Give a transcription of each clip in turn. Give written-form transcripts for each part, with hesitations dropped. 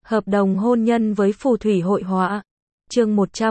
Hợp đồng hôn nhân với phù thủy hội họa. Chương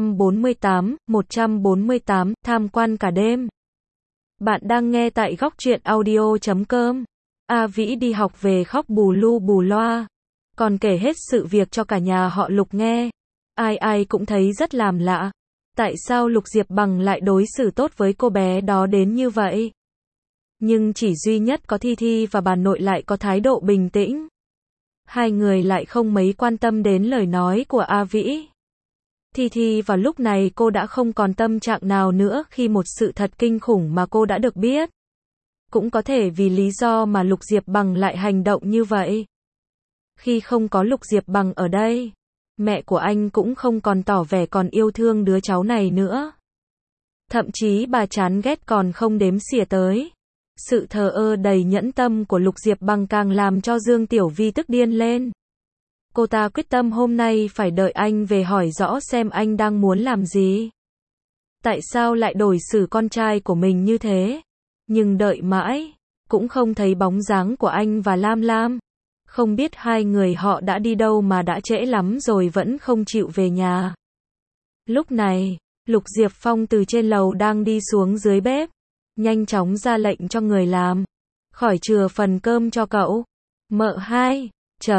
148, tham quan cả đêm. Bạn đang nghe tại góc truyện audio.com. A Vĩ đi học về khóc bù lu bù loa, còn kể hết sự việc cho cả nhà họ Lục nghe. Ai ai cũng thấy rất làm lạ. Tại sao Lục Diệp Bằng lại đối xử tốt với cô bé đó đến như vậy? Nhưng chỉ duy nhất có Thi Thi và bà nội lại có thái độ bình tĩnh. Hai người lại không mấy quan tâm đến lời nói của A Vĩ. Thi Thi vào lúc này cô đã không còn tâm trạng nào nữa khi một sự thật kinh khủng mà cô đã được biết. Cũng có thể vì lý do mà Lục Diệp Bằng lại hành động như vậy. Khi không có Lục Diệp Bằng ở đây, mẹ của anh cũng không còn tỏ vẻ còn yêu thương đứa cháu này nữa. Thậm chí bà chán ghét còn không đếm xỉa tới. Sự thờ ơ đầy nhẫn tâm của Lục Diệp Bằng càng làm cho Dương Tiểu Vi tức điên lên. Cô ta quyết tâm hôm nay phải đợi anh về hỏi rõ xem anh đang muốn làm gì. Tại sao lại đối xử con trai của mình như thế? Nhưng đợi mãi, cũng không thấy bóng dáng của anh và Lam Lam. Không biết hai người họ đã đi đâu mà đã trễ lắm rồi vẫn không chịu về nhà. Lúc này, Lục Diệp Phong từ trên lầu đang đi xuống dưới bếp. Nhanh chóng ra lệnh cho người làm. Khỏi chừa phần cơm cho cậu. Mợ hai.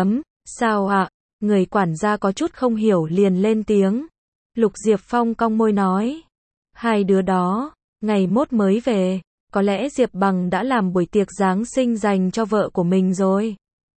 Sao ạ? Người quản gia có chút không hiểu liền lên tiếng. Lục Diệp Phong cong môi nói. Hai đứa đó, ngày mốt mới về. Có lẽ Diệp Bằng đã làm buổi tiệc Giáng sinh dành cho vợ của mình rồi.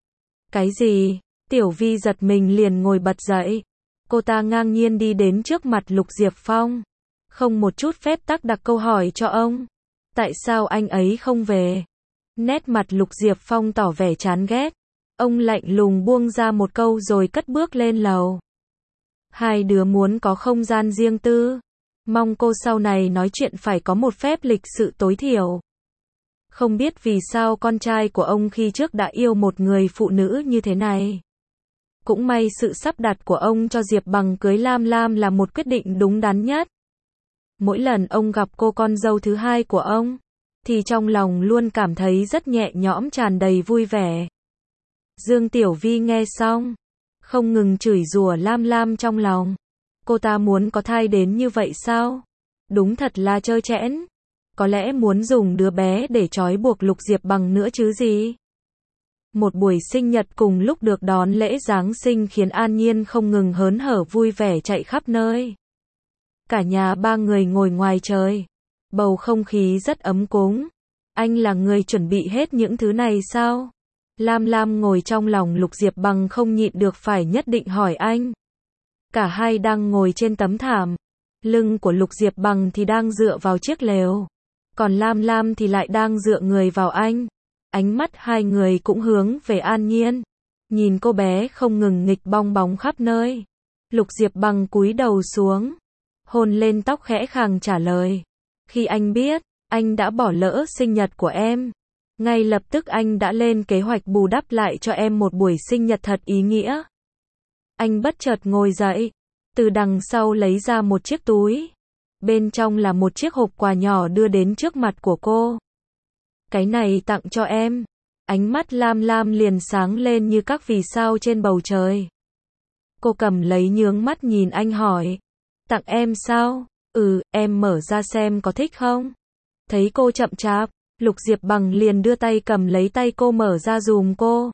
Cái gì? Tiểu Vi giật mình liền ngồi bật dậy. Cô ta ngang nhiên đi đến trước mặt Lục Diệp Phong. Không một chút phép tắc đặt câu hỏi cho ông. Tại sao anh ấy không về? Nét mặt Lục Diệp Phong tỏ vẻ chán ghét. Ông lạnh lùng buông ra một câu rồi cất bước lên lầu. Hai đứa muốn có không gian riêng tư. Mong cô sau này nói chuyện phải có một phép lịch sự tối thiểu. Không biết vì sao con trai của ông khi trước đã yêu một người phụ nữ như thế này. Cũng may sự sắp đặt của ông cho Diệp Bằng cưới Lam Lam là một quyết định đúng đắn nhất. Mỗi lần ông gặp cô con dâu thứ hai của ông, thì trong lòng luôn cảm thấy rất nhẹ nhõm tràn đầy vui vẻ. Dương Tiểu Vi nghe xong, không ngừng chửi rủa Lam Lam trong lòng. Cô ta muốn có thai đến như vậy sao? Đúng thật là trơ trẽn. Có lẽ muốn dùng đứa bé để trói buộc Lục Diệp Bằng nữa chứ gì. Một buổi sinh nhật cùng lúc được đón lễ Giáng sinh khiến An Nhiên không ngừng hớn hở vui vẻ chạy khắp nơi. Cả nhà ba người ngồi ngoài trời. Bầu không khí rất ấm cúng. Anh là người chuẩn bị hết những thứ này sao? Lam Lam ngồi trong lòng Lục Diệp Bằng không nhịn được phải nhất định hỏi anh. Cả hai đang ngồi trên tấm thảm. Lưng của Lục Diệp Bằng thì đang dựa vào chiếc lều. Còn Lam Lam thì lại đang dựa người vào anh. Ánh mắt hai người cũng hướng về An Nhiên. Nhìn cô bé không ngừng nghịch bong bóng khắp nơi. Lục Diệp Bằng cúi đầu xuống. Hôn lên tóc khẽ khàng trả lời. Khi anh biết, anh đã bỏ lỡ sinh nhật của em. Ngay lập tức anh đã lên kế hoạch bù đắp lại cho em một buổi sinh nhật thật ý nghĩa. Anh bất chợt ngồi dậy. Từ đằng sau lấy ra một chiếc túi. Bên trong là một chiếc hộp quà nhỏ đưa đến trước mặt của cô. Cái này tặng cho em. Ánh mắt Lam Lam liền sáng lên như các vì sao trên bầu trời. Cô cầm lấy nhướng mắt nhìn anh hỏi. Tặng em sao? Em mở ra xem có thích không? Thấy cô chậm chạp, Lục Diệp Bằng liền đưa tay cầm lấy tay cô mở ra dùm cô.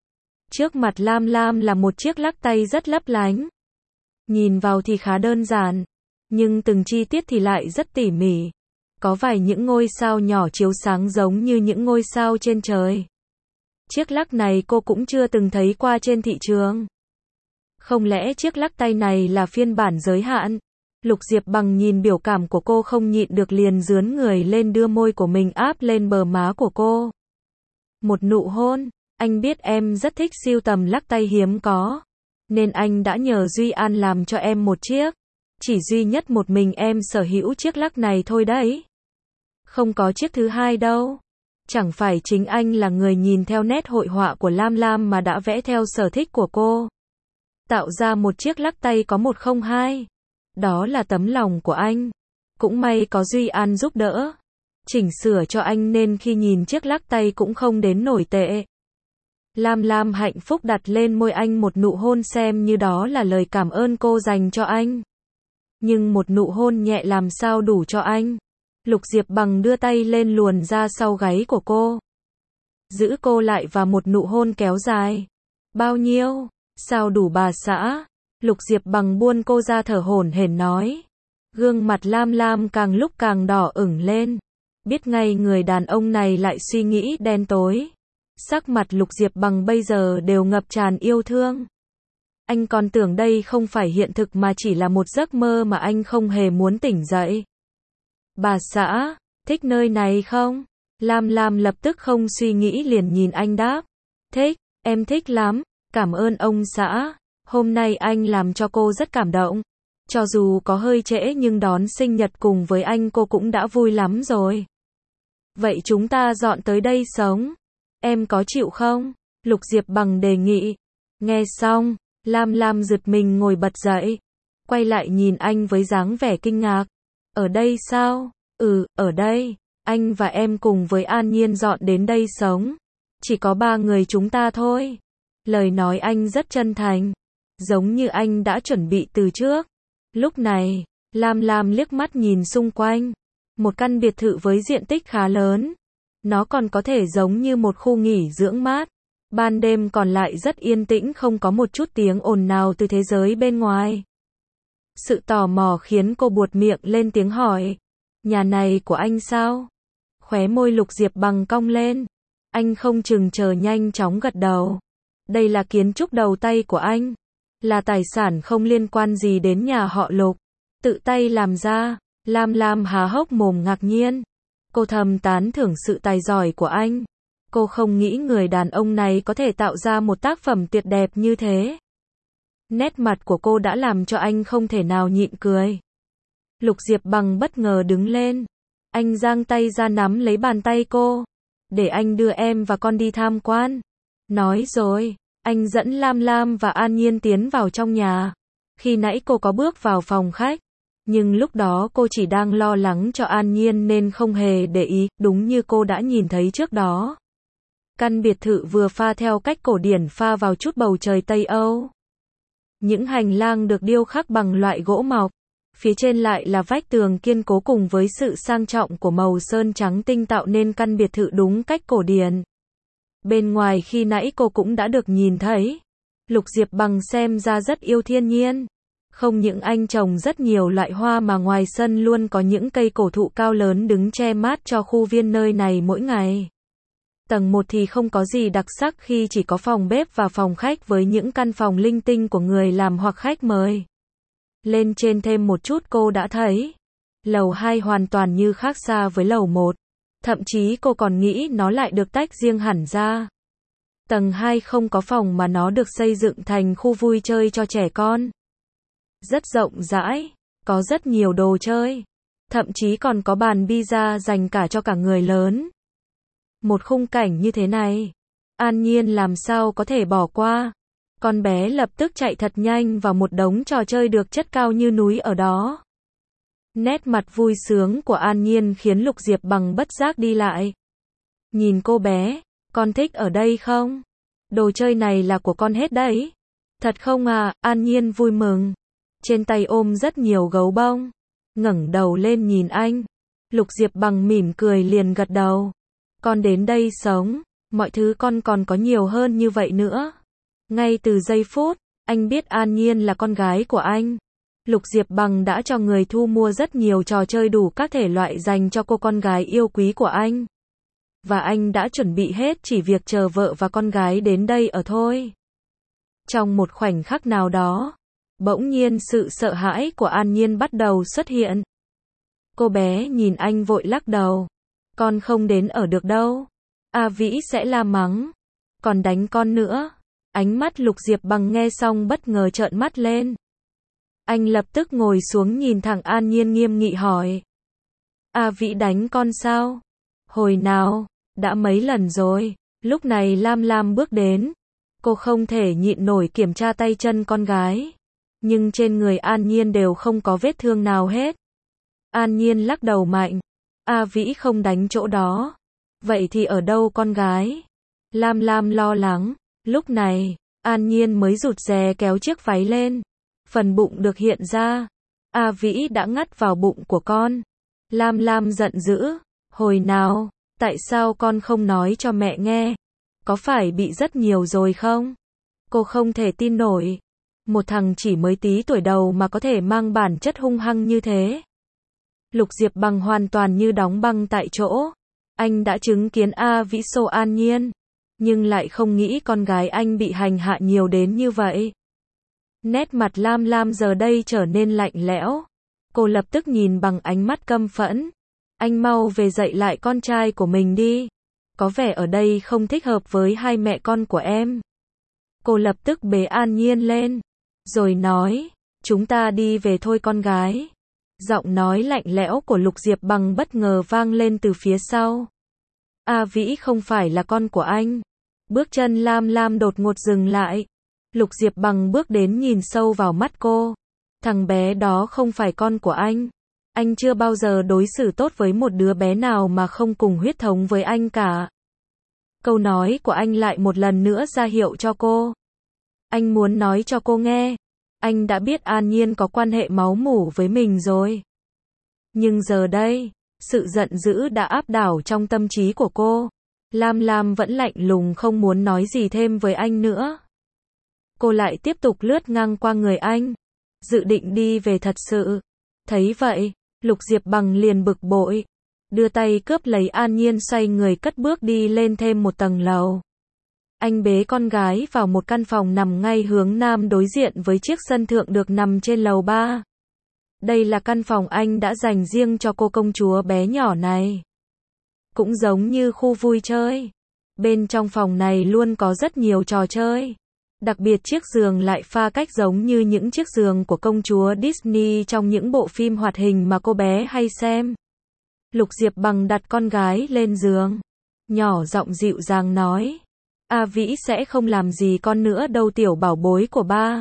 Trước mặt Lam Lam là một chiếc lắc tay rất lấp lánh. Nhìn vào thì khá đơn giản, nhưng từng chi tiết thì lại rất tỉ mỉ. Có vài những ngôi sao nhỏ chiếu sáng giống như những ngôi sao trên trời. Chiếc lắc này cô cũng chưa từng thấy qua trên thị trường. Không lẽ chiếc lắc tay này là phiên bản giới hạn? Lục Diệp Bằng nhìn biểu cảm của cô không nhịn được liền rướn người lên đưa môi của mình áp lên bờ má của cô. Một nụ hôn. Anh biết em rất thích sưu tầm lắc tay hiếm có. Nên anh đã nhờ Duy An làm cho em một chiếc. Chỉ duy nhất một mình em sở hữu chiếc lắc này thôi đấy. Không có chiếc thứ hai đâu. Chẳng phải chính anh là người nhìn theo nét hội họa của Lam Lam mà đã vẽ theo sở thích của cô. Tạo ra một chiếc lắc tay có 102. Đó là tấm lòng của anh. Cũng may có Duy An giúp đỡ. Chỉnh sửa cho anh nên khi nhìn chiếc lắc tay cũng không đến nổi tệ. Lam Lam hạnh phúc đặt lên môi anh một nụ hôn xem như đó là lời cảm ơn cô dành cho anh. Nhưng một nụ hôn nhẹ làm sao đủ cho anh. Lục Diệp Bằng đưa tay lên luồn ra sau gáy của cô. Giữ cô lại và một nụ hôn kéo dài. Bao nhiêu? Sao đủ bà xã? Lục Diệp Bằng buông cô ra thở hổn hển nói. Gương mặt Lam Lam càng lúc càng đỏ ửng lên. Biết ngay người đàn ông này lại suy nghĩ đen tối. Sắc mặt Lục Diệp Bằng bây giờ đều ngập tràn yêu thương. Anh còn tưởng đây không phải hiện thực mà chỉ là một giấc mơ mà anh không hề muốn tỉnh dậy. Bà xã, thích nơi này không? Lam Lam lập tức không suy nghĩ liền nhìn anh đáp. Thích, em thích lắm, cảm ơn ông xã. Hôm nay anh làm cho cô rất cảm động. Cho dù có hơi trễ nhưng đón sinh nhật cùng với anh cô cũng đã vui lắm rồi. Vậy chúng ta dọn tới đây sống. Em có chịu không? Lục Diệp Bằng đề nghị. Nghe xong, Lam Lam giật mình ngồi bật dậy. Quay lại nhìn anh với dáng vẻ kinh ngạc. Ở đây sao? Ở đây. Anh và em cùng với An Nhiên dọn đến đây sống. Chỉ có 3 người chúng ta thôi. Lời nói anh rất chân thành. Giống như anh đã chuẩn bị từ trước. Lúc này, Lam Lam liếc mắt nhìn xung quanh. Một căn biệt thự với diện tích khá lớn. Nó còn có thể giống như một khu nghỉ dưỡng mát. Ban đêm còn lại rất yên tĩnh không có một chút tiếng ồn nào từ thế giới bên ngoài. Sự tò mò khiến cô buột miệng lên tiếng hỏi. Nhà này của anh sao? Khóe môi Lục Diệp Bằng cong lên. Anh không chừng chờ nhanh chóng gật đầu. Đây là kiến trúc đầu tay của anh. Là tài sản không liên quan gì đến nhà họ Lục. Tự tay làm ra. Lam Lam há hốc mồm ngạc nhiên. Cô thầm tán thưởng sự tài giỏi của anh. Cô không nghĩ người đàn ông này có thể tạo ra một tác phẩm tuyệt đẹp như thế. Nét mặt của cô đã làm cho anh không thể nào nhịn cười. Lục Diệp Bằng bất ngờ đứng lên. Anh giang tay ra nắm lấy bàn tay cô. Để anh đưa em và con đi tham quan. Nói rồi, anh dẫn Lam Lam và An Nhiên tiến vào trong nhà. Khi nãy cô có bước vào phòng khách. Nhưng lúc đó cô chỉ đang lo lắng cho An Nhiên nên không hề để ý, đúng như cô đã nhìn thấy trước đó. Căn biệt thự vừa pha theo cách cổ điển pha vào chút bầu trời Tây Âu. Những hành lang được điêu khắc bằng loại gỗ mộc. Phía trên lại là vách tường kiên cố cùng với sự sang trọng của màu sơn trắng tinh tạo nên căn biệt thự đúng cách cổ điển. Bên ngoài khi nãy cô cũng đã được nhìn thấy. Lục Diệp Bằng xem ra rất yêu thiên nhiên. Không những anh trồng rất nhiều loại hoa mà ngoài sân luôn có những cây cổ thụ cao lớn đứng che mát cho khu viên nơi này mỗi ngày. Tầng 1 thì không có gì đặc sắc khi chỉ có phòng bếp và phòng khách với những căn phòng linh tinh của người làm hoặc khách mời. Lên trên thêm một chút cô đã thấy. Lầu 2 hoàn toàn như khác xa với lầu 1. Thậm chí cô còn nghĩ nó lại được tách riêng hẳn ra. Tầng 2 không có phòng mà nó được xây dựng thành khu vui chơi cho trẻ con. Rất rộng rãi, có rất nhiều đồ chơi. Thậm chí còn có bàn pizza dành cả cho cả người lớn. Một khung cảnh như thế này, An Nhiên làm sao có thể bỏ qua. Con bé lập tức chạy thật nhanh vào một đống trò chơi được chất cao như núi ở đó. Nét mặt vui sướng của An Nhiên khiến Lục Diệp Bằng bất giác đi lại. Nhìn cô bé, con thích ở đây không? Đồ chơi này là của con hết đấy. Thật không à? An Nhiên vui mừng. Trên tay ôm rất nhiều gấu bông. Ngẩng đầu lên nhìn anh. Lục Diệp Bằng mỉm cười liền gật đầu. Con đến đây sống, mọi thứ con còn có nhiều hơn như vậy nữa. Ngay từ giây phút, anh biết An Nhiên là con gái của anh. Lục Diệp Bằng đã cho người thu mua rất nhiều trò chơi đủ các thể loại dành cho cô con gái yêu quý của anh. Và anh đã chuẩn bị hết chỉ việc chờ vợ và con gái đến đây ở thôi. Trong một khoảnh khắc nào đó, bỗng nhiên sự sợ hãi của An Nhiên bắt đầu xuất hiện. Cô bé nhìn anh vội lắc đầu. Con không đến ở được đâu. A Vĩ sẽ la mắng. Còn đánh con nữa. Ánh mắt Lục Diệp Bằng nghe xong bất ngờ trợn mắt lên. Anh lập tức ngồi xuống nhìn thẳng An Nhiên nghiêm nghị hỏi. A Vĩ đánh con sao? Hồi nào? Đã mấy lần rồi. Lúc này Lam Lam bước đến. Cô không thể nhịn nổi kiểm tra tay chân con gái. Nhưng trên người An Nhiên đều không có vết thương nào hết. An Nhiên lắc đầu mạnh. A Vĩ không đánh chỗ đó. Vậy thì ở đâu con gái? Lam Lam lo lắng. Lúc này, An Nhiên mới rụt rè kéo chiếc váy lên. Phần bụng được hiện ra. A Vĩ đã ngắt vào bụng của con. Lam Lam giận dữ. Hồi nào, tại sao con không nói cho mẹ nghe? Có phải bị rất nhiều rồi không? Cô không thể tin nổi. Một thằng chỉ mới tí tuổi đầu mà có thể mang bản chất hung hăng như thế. Lục Diệp Bằng hoàn toàn như đóng băng tại chỗ. Anh đã chứng kiến A Vĩ xô An Nhiên, nhưng lại không nghĩ con gái anh bị hành hạ nhiều đến như vậy. Nét mặt Lam Lam giờ đây trở nên lạnh lẽo. Cô lập tức nhìn bằng ánh mắt căm phẫn. Anh mau về dạy lại con trai của mình đi. Có vẻ ở đây không thích hợp với hai mẹ con của em. Cô lập tức bế An Nhiên lên, rồi nói, chúng ta đi về thôi con gái. Giọng nói lạnh lẽo của Lục Diệp Bằng bất ngờ vang lên từ phía sau. A Vĩ không phải là con của anh. Bước chân Lam Lam đột ngột dừng lại. Lục Diệp Bằng bước đến nhìn sâu vào mắt cô. Thằng bé đó không phải con của anh. Anh chưa bao giờ đối xử tốt với một đứa bé nào mà không cùng huyết thống với anh cả. Câu nói của anh lại một lần nữa ra hiệu cho cô. Anh muốn nói cho cô nghe. Anh đã biết An Nhiên có quan hệ máu mủ với mình rồi. Nhưng giờ đây, sự giận dữ đã áp đảo trong tâm trí của cô. Lam Lam vẫn lạnh lùng không muốn nói gì thêm với anh nữa. Cô lại tiếp tục lướt ngang qua người anh, dự định đi về thật sự. Thấy vậy, Lục Diệp Bằng liền bực bội, đưa tay cướp lấy An Nhiên xoay người cất bước đi lên thêm một tầng lầu. Anh bế con gái vào một căn phòng nằm ngay hướng nam đối diện với chiếc sân thượng được nằm trên lầu 3. Đây là căn phòng anh đã dành riêng cho cô công chúa bé nhỏ này. Cũng giống như khu vui chơi. Bên trong phòng này luôn có rất nhiều trò chơi. Đặc biệt chiếc giường lại pha cách giống như những chiếc giường của công chúa Disney trong những bộ phim hoạt hình mà cô bé hay xem. Lục Diệp Bằng đặt con gái lên giường, nhỏ giọng dịu dàng nói. A Vĩ sẽ không làm gì con nữa đâu tiểu bảo bối của ba.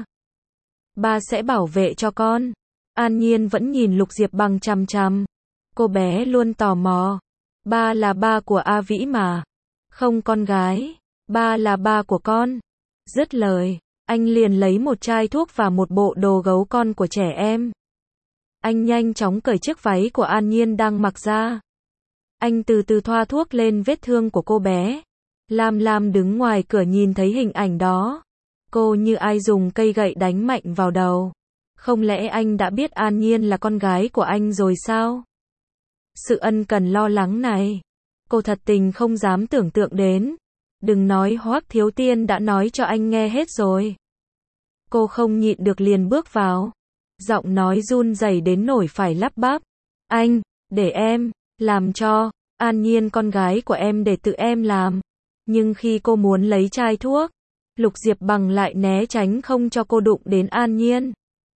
Ba sẽ bảo vệ cho con. An Nhiên vẫn nhìn Lục Diệp Bằng chằm chằm. Cô bé luôn tò mò. Ba là ba của A Vĩ mà. Không con gái. Ba là ba của con. Dứt lời, anh liền lấy một chai thuốc và một bộ đồ gấu con của trẻ em. Anh nhanh chóng cởi chiếc váy của An Nhiên đang mặc ra. Anh từ từ thoa thuốc lên vết thương của cô bé. Lam Lam đứng ngoài cửa nhìn thấy hình ảnh đó. Cô như ai dùng cây gậy đánh mạnh vào đầu. Không lẽ anh đã biết An Nhiên là con gái của anh rồi sao? Sự ân cần lo lắng này, cô thật tình không dám tưởng tượng đến. Đừng nói Hoắc Thiếu Tiên đã nói cho anh nghe hết rồi. Cô không nhịn được liền bước vào. Giọng nói run rẩy đến nỗi phải lắp bắp. Anh, để em làm cho An Nhiên con gái của em để tự em làm. Nhưng khi cô muốn lấy chai thuốc, Lục Diệp Bằng lại né tránh không cho cô đụng đến An Nhiên.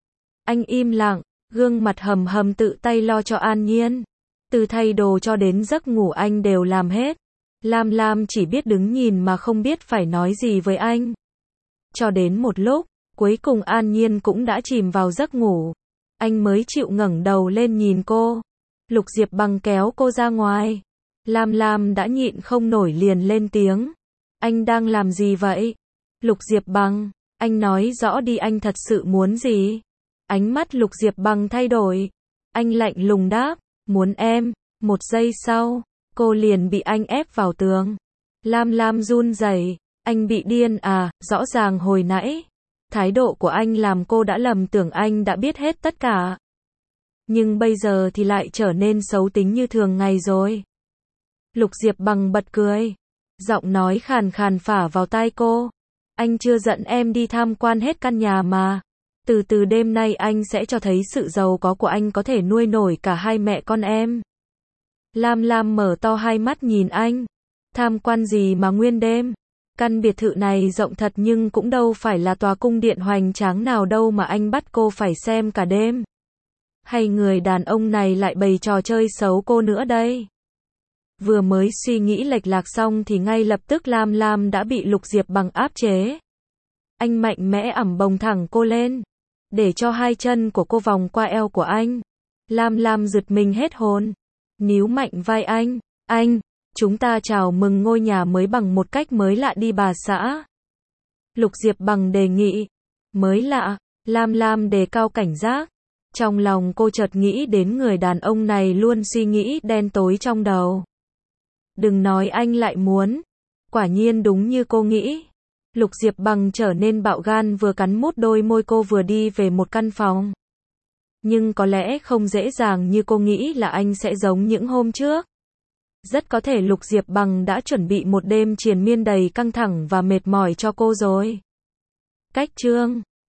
Anh im lặng, gương mặt hầm hầm tự tay lo cho An Nhiên. Từ thay đồ cho đến giấc ngủ anh đều làm hết. Lam Lam chỉ biết đứng nhìn mà không biết phải nói gì với anh. Cho đến một lúc, cuối cùng An Nhiên cũng đã chìm vào giấc ngủ. Anh mới chịu ngẩng đầu lên nhìn cô. Lục Diệp Bằng kéo cô ra ngoài. Lam Lam đã nhịn không nổi liền lên tiếng. Anh đang làm gì vậy? Lục Diệp Bằng, anh nói rõ đi anh thật sự muốn gì? Ánh mắt Lục Diệp Bằng thay đổi. Anh lạnh lùng đáp, muốn em. Một giây sau, cô liền bị anh ép vào tường. Lam Lam run rẩy, anh bị điên à? Rõ ràng hồi nãy, thái độ của anh làm cô đã lầm tưởng anh đã biết hết tất cả. Nhưng bây giờ thì lại trở nên xấu tính như thường ngày rồi. Lục Diệp Bằng bật cười, giọng nói khàn khàn phả vào tai cô. Anh chưa dẫn em đi tham quan hết căn nhà mà. Từ từ đêm nay anh sẽ cho thấy sự giàu có của anh có thể nuôi nổi cả hai mẹ con em. Lam Lam mở to hai mắt nhìn anh. Tham quan gì mà nguyên đêm? Căn biệt thự này rộng thật nhưng cũng đâu phải là tòa cung điện hoành tráng nào đâu mà anh bắt cô phải xem cả đêm. Hay người đàn ông này lại bày trò chơi xấu cô nữa đây? Vừa mới suy nghĩ lệch lạc xong thì ngay lập tức Lam Lam đã bị Lục Diệp Bằng áp chế. Anh mạnh mẽ ẵm bồng thẳng cô lên, để cho hai chân của cô vòng qua eo của anh. Lam Lam giật mình hết hồn, níu mạnh vai anh, chúng ta chào mừng ngôi nhà mới bằng một cách mới lạ đi bà xã. Lục Diệp Bằng đề nghị. Mới lạ, Lam Lam đề cao cảnh giác. Trong lòng cô chợt nghĩ đến người đàn ông này luôn suy nghĩ đen tối trong đầu. Đừng nói anh lại muốn. Quả nhiên đúng như cô nghĩ. Lục Diệp Bằng trở nên bạo gan, vừa cắn mút đôi môi cô vừa đi về một căn phòng. Nhưng có lẽ không dễ dàng như cô nghĩ là anh sẽ giống những hôm trước. Rất có thể Lục Diệp Bằng đã chuẩn bị một đêm triền miên đầy căng thẳng và mệt mỏi cho cô rồi. Cách chương